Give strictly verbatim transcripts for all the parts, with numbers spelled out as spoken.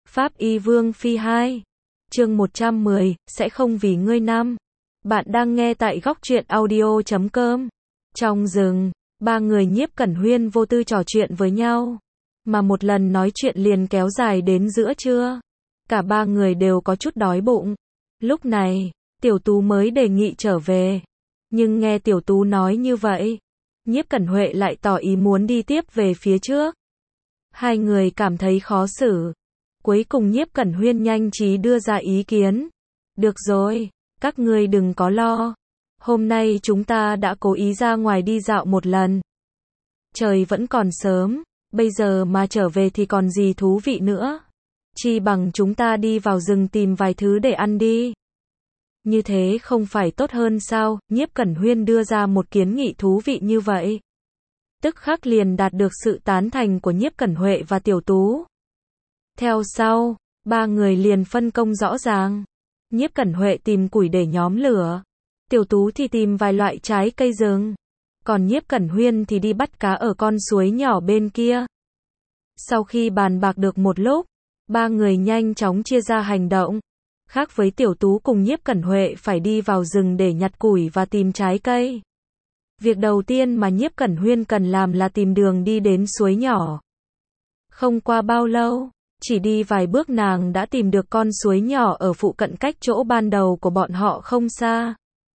Pháp Y Vương Phi hai. Chương một trăm mười, sẽ không vì ngươi năm. Bạn đang nghe tại góc truyện audio chấm com. Trong rừng, ba người Nhiếp Cẩn Huyên vô tư trò chuyện với nhau. Mà một lần nói chuyện liền kéo dài đến giữa trưa. Cả ba người đều có chút đói bụng. Lúc này, Tiểu Tú mới đề nghị trở về. Nhưng nghe Tiểu Tú nói như vậy, Nhiếp Cẩn Huệ lại tỏ ý muốn đi tiếp về phía trước. Hai người cảm thấy khó xử. Cuối cùng Nhiếp Cẩn Huyên nhanh trí đưa ra ý kiến. Được rồi, các ngươi đừng có lo. Hôm nay chúng ta đã cố ý ra ngoài đi dạo một lần. Trời vẫn còn sớm, bây giờ mà trở về thì còn gì thú vị nữa. Chi bằng chúng ta đi vào rừng tìm vài thứ để ăn đi. Như thế không phải tốt hơn sao? Nhiếp Cẩn Huyên đưa ra một kiến nghị thú vị như vậy. Tức khắc liền đạt được sự tán thành của Nhiếp Cẩn Huệ và Tiểu Tú. Theo sau, ba người liền phân công rõ ràng. Nhiếp Cẩn Huệ tìm củi để nhóm lửa. Tiểu Tú thì tìm vài loại trái cây rừng. Còn Nhiếp Cẩn Huyên thì đi bắt cá ở con suối nhỏ bên kia. Sau khi bàn bạc được một lúc, ba người nhanh chóng chia ra hành động. Khác với Tiểu Tú cùng Nhiếp Cẩn Huệ phải đi vào rừng để nhặt củi và tìm trái cây. Việc đầu tiên mà Nhiếp Cẩn Huyên cần làm là tìm đường đi đến suối nhỏ. Không qua bao lâu, chỉ đi vài bước nàng đã tìm được con suối nhỏ ở phụ cận cách chỗ ban đầu của bọn họ không xa.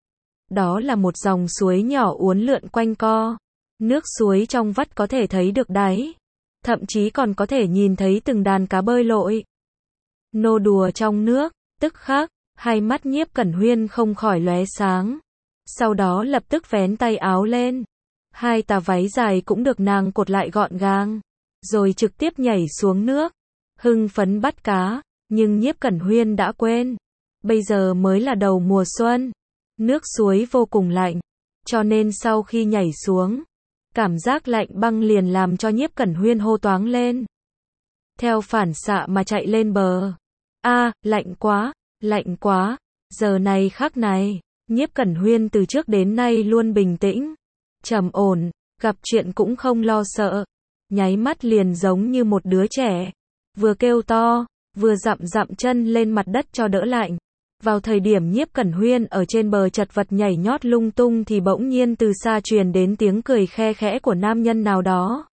Đó là một dòng suối nhỏ uốn lượn quanh co. Nước suối trong vắt có thể thấy được đáy. Thậm chí còn có thể nhìn thấy từng đàn cá bơi lội. Nô đùa trong nước, tức khắc, hai mắt Nhiếp Cẩn Huyên không khỏi lóe sáng. Sau đó lập tức vén tay áo lên. Hai tà váy dài cũng được nàng cột lại gọn gàng. Rồi trực tiếp nhảy xuống nước. Hưng phấn bắt cá, nhưng Nhiếp Cẩn Huyên đã quên. Bây giờ mới là đầu mùa xuân. Nước suối vô cùng lạnh. Cho nên sau khi nhảy xuống, cảm giác lạnh băng liền làm cho Nhiếp Cẩn Huyên hô toáng lên. Theo phản xạ mà chạy lên bờ. A, à, lạnh quá, lạnh quá. Giờ này khắc này, Nhiếp Cẩn Huyên từ trước đến nay luôn bình tĩnh, trầm ổn, gặp chuyện cũng không lo sợ. Nháy mắt liền giống như một đứa trẻ. Vừa kêu to, vừa dậm dậm chân lên mặt đất cho đỡ lạnh. Vào thời điểm Nhiếp Cẩn Huyên ở trên bờ chật vật nhảy nhót lung tung thì bỗng nhiên từ xa truyền đến tiếng cười khe khẽ của nam nhân nào đó.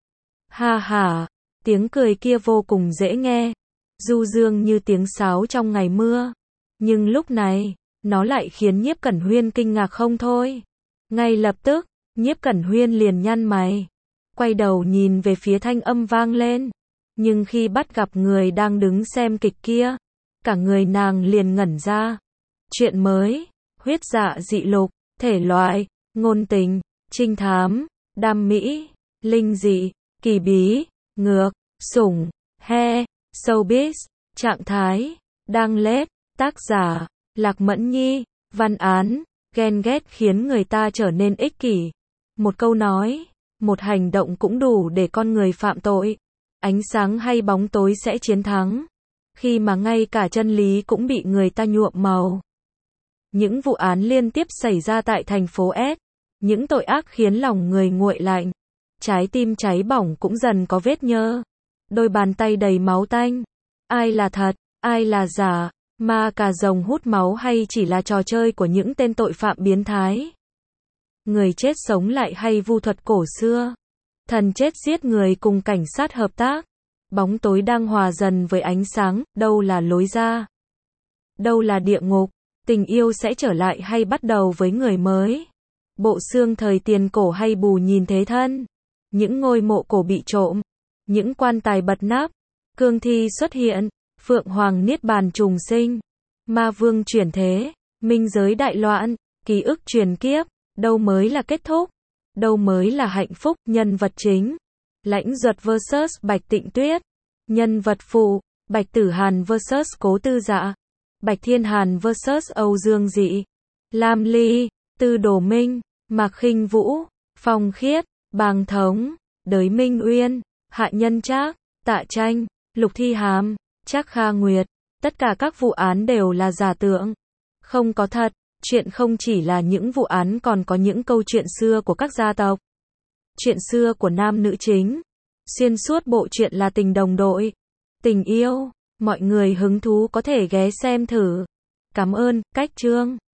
Ha ha, tiếng cười kia vô cùng dễ nghe, du dương như tiếng sáo trong ngày mưa. Nhưng lúc này, nó lại khiến Nhiếp Cẩn Huyên kinh ngạc không thôi. Ngay lập tức, Nhiếp Cẩn Huyên liền nhăn mày, quay đầu nhìn về phía thanh âm vang lên. Nhưng khi bắt gặp người đang đứng xem kịch kia, cả người nàng liền ngẩn ra. Chuyện mới, huyết dạ dị lục, thể loại, ngôn tình, trinh thám, đam mỹ, linh dị, kỳ bí, ngược, sủng, he, showbiz, trạng thái, đang lết, tác giả, Lạc Mẫn Nhi, văn án, ghen ghét khiến người ta trở nên ích kỷ. Một câu nói, một hành động cũng đủ để con người phạm tội. Ánh sáng hay bóng tối sẽ chiến thắng. Khi mà ngay cả chân lý cũng bị người ta nhuộm màu. Những vụ án liên tiếp xảy ra tại thành phố S. Những tội ác khiến lòng người nguội lạnh. Trái tim cháy bỏng cũng dần có vết nhơ. Đôi bàn tay đầy máu tanh. Ai là thật, ai là giả, ma cà rồng hút máu hay chỉ là trò chơi của những tên tội phạm biến thái. Người chết sống lại hay vu thuật cổ xưa. Thần chết giết người cùng cảnh sát hợp tác. Bóng tối đang hòa dần với ánh sáng, đâu là lối ra? Đâu là địa ngục? Tình yêu sẽ trở lại hay bắt đầu với người mới? Bộ xương thời tiền cổ hay bù nhìn thế thân? Những ngôi mộ cổ bị trộm, những quan tài bật nắp, cương thi xuất hiện, phượng hoàng niết bàn trùng sinh, ma vương chuyển thế, minh giới đại loạn, ký ức truyền kiếp, đâu mới là kết thúc? Đâu mới là hạnh phúc? Nhân vật chính, Lãnh Duật versus Bạch Tịnh Tuyết. Nhân vật phụ, Bạch Tử Hàn versus Cố Tư Dạ. Bạch Thiên Hàn versus Âu Dương Dị. Lam Ly, Tư Đồ Minh, Mạc Khinh Vũ, Phong Khiết, Bàng Thống, Đới Minh Uyên, Hạ Nhân Trác, Tạ Tranh, Lục Thi Hàm, Trác Kha Nguyệt. Tất cả các vụ án đều là giả tưởng, không có thật. Chuyện không chỉ là những vụ án còn có những câu chuyện xưa của các gia tộc. Chuyện xưa của nam nữ chính. Xuyên suốt bộ truyện là tình đồng đội, tình yêu, Mọi người hứng thú có thể ghé xem thử. Cảm ơn, cách chương.